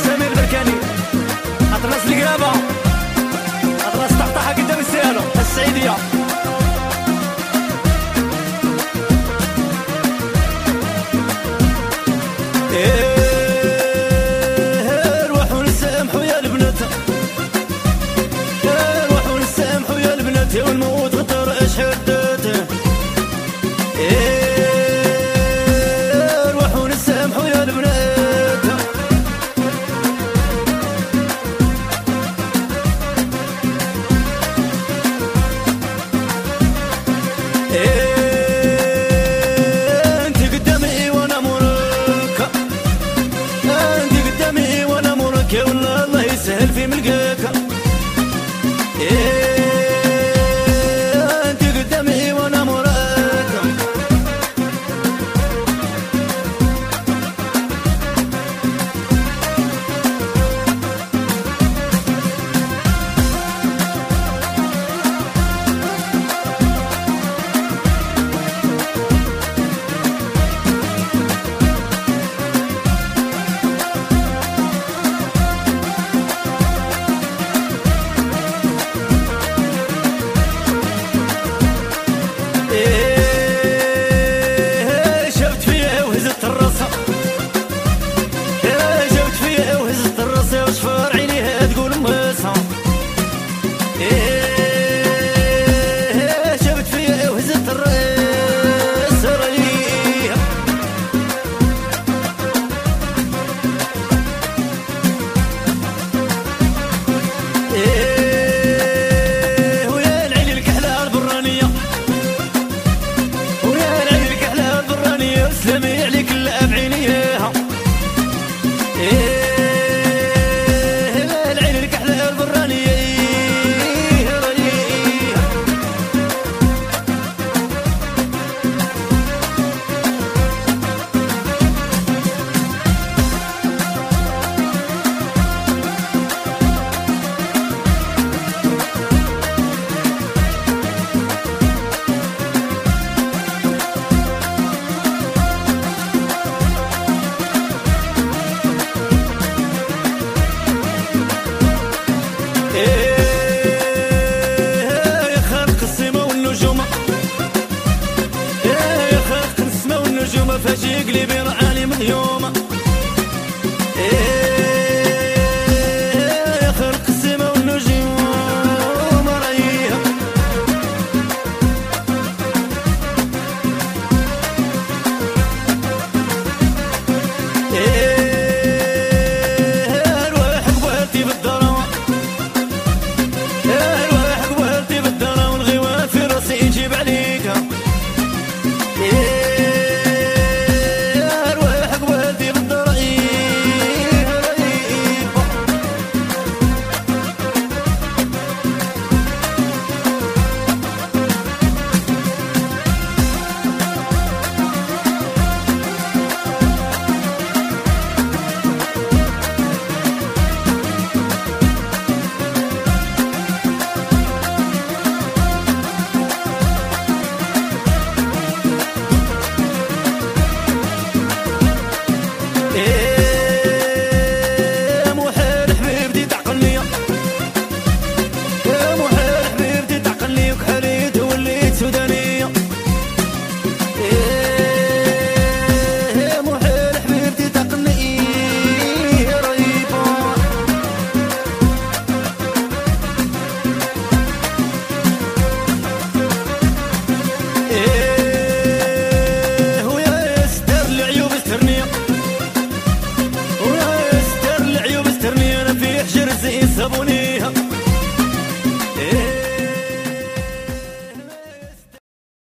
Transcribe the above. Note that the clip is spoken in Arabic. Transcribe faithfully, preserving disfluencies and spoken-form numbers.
سمير بركاني أطلس القرابة أطلس طحطحة قدام السيارة السعيدية. إيه روحوا نسامحوا يا البنات، إيه روحوا نسامحوا يا البنات، والموت غدر اش حدته. إيه روحوا نسامحوا يا البنات. إيه انت قدامي وانا موراك، انت قدامي وانا موراك، يا والله الله يسهل في ملقاك. إيه انت قدامي وانا موراك. إيه شفت فيها وهزت الراسة، إيه شفت فيها وهزت الراسة، وشفار عينيها تقول ماسة. إيه شفت فيها وهزت الراسة ريها. إيه ويا العين الكحلة البرانية، ويا العين الكحلة البرانية، وسلامي عليك لا بعينيها. إيه العين الكحلة البرانية ريها. إيه يا خالق السما والنجوم، إيه يا خالق السما والنجوم، فاش يقلب رعاني من يوم.